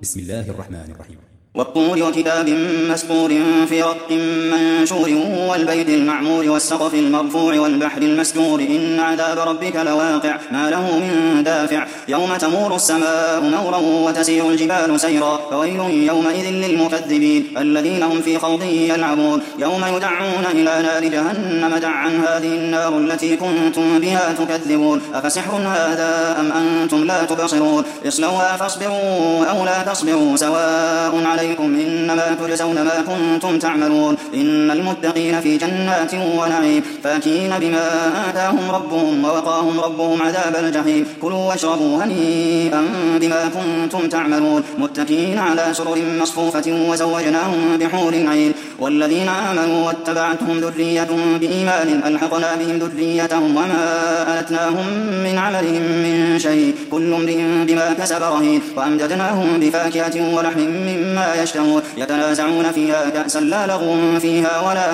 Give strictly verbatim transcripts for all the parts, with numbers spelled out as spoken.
بسم الله الرحمن الرحيم. والطور وكتاب مسطور في رق منشور والبيت المعمور والسقف المرفوع والبحر المسجور إن عذاب ربك لواقع ما له من دافع يوم تمور السماء مورا وتسير الجبال سيرا فويل يومئذ للمكذبين الذين هم في خوض يلعبون يوم يدعون إلى نار جهنم دعا هذه النار التي كنتم بها تكذبون أفسحر هذا أم أنتم لا تبصرون اصلوها فاصبروا أو لا تصبروا سواء عليكم إنما تجزون ما كنتم تعملون إن المتقين في جنات ونعيم فاكهين بما آتاهم ربهم ووقاهم ربهم عذاب الجحيم كلوا واشربوا هنيئا بما كنتم تعملون متكئين على سرر مصفوفة وزوجناهم بحور عين والذين آمنوا واتبعتهم ذريتهم بإيمان ألحقنا بهم ذريتهم وما ألتناهم من عملهم من شيء كل امرئ بما كسب رهين وأمددناهم بفاكهة ولحم مما يشتهون يتنازعون فيها كأسا لا لغو فيها ولا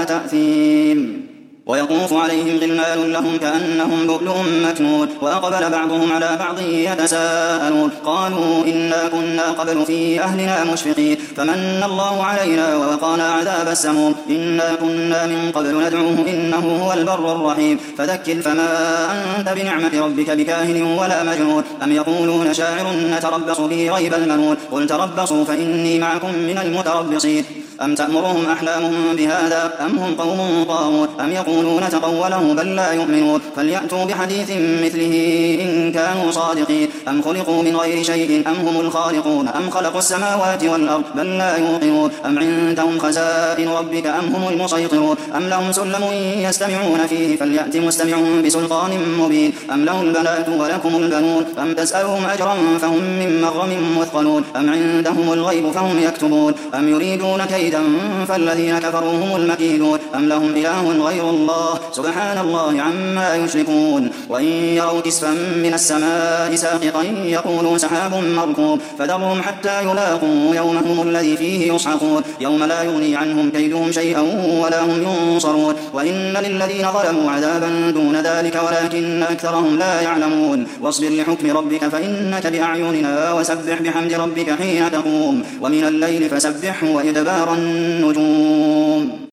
تأثيم ويطوف عليهم غلمان لهم كأنهم لؤلؤ مكنون وأقبل بعضهم على بعض يتساءلون قالوا إنا كنا قبل في أهلنا مشفقين فمن الله علينا ووقانا عذاب السموم إنا كنا من قبل ندعوه إنه هو البر الرحيم فذكر فما أنت بنعمة ربك بكاهن ولا مجنون أم يقولون شاعر نتربص به ريب المنون قل تربصوا فإني معكم من المتربصين أم تأمرهم أحلامهم بهذا أم هم قوم طاغون أم يقولون تقوله بل لا يؤمنون فليأتوا بحديث مثله إن كانوا صادقين أم خلقوا من غير شيء أم هم الخالقون أم خلقوا السماوات والأرض بل لا يوقنون أم عندهم خزائن ربك أم هم المسيطرون أم لهم سلم يستمعون فيه فليأت مستمع بسلطان مبين أم له البنات ولكم البنون أم تسألهم أجرا فهم من مغرم مثقلون أم عندهم الغيب فهم يكتبون أم يريدون كيدا فالذين كفروا هم المكيدون أم لهم إله غير الله سبحان الله عما يشركون وإن يروا كسفا من السماء ساقطا يقولوا سحاب مركوب فذرهم حتى يلاقوا يومهم الذي فيه يصعقون يوم لا يغني عنهم كيدهم شيئا ولا هم ينصرون وإن للذين ظلموا عذابا دون ذلك ولكن أكثرهم لا يعلمون واصبر لحكم ربك فإنك بأعيننا وسبح بحمد ربك حين تقوم ومن الليل فسبحه وإدبار النجوم